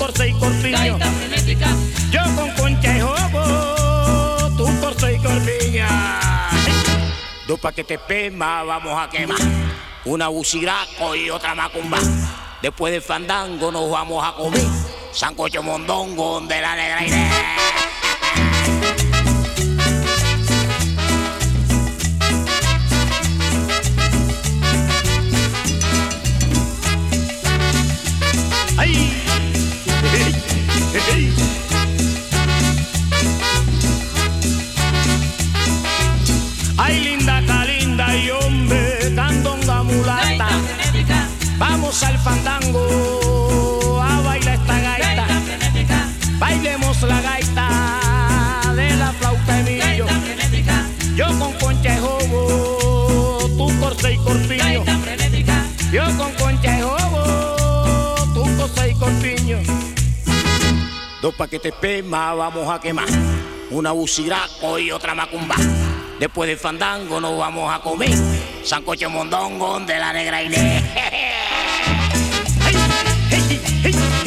corce y corpiño. gaita frenética. Yo con concha y jobo, tú corce y corpiño. Dos paquetes pema vamos a quemar, una buciraco y otra macumba. Después del fandango nos vamos a comer sancocho mondongo de la negra idea. ¡Ay! ¡Ay, linda, calinda y hombre, candonga mulata! Gaita frenética. Vamos al fandango a bailar esta gaita. Gaita frenética. Bailemos la gaita de la flauta de millo. Gaita frenética. Yo con concha de jobo, tú corce y corpiño. Gaita frenética. Yo con concha de jobo, tú corce y corpiño. Dos paquetes pema vamos a quemar, una buciraco y otra macumba. Después del fandango nos vamos a comer sancocho mondongo de la negra Inés. ¡Hey, hey, hey!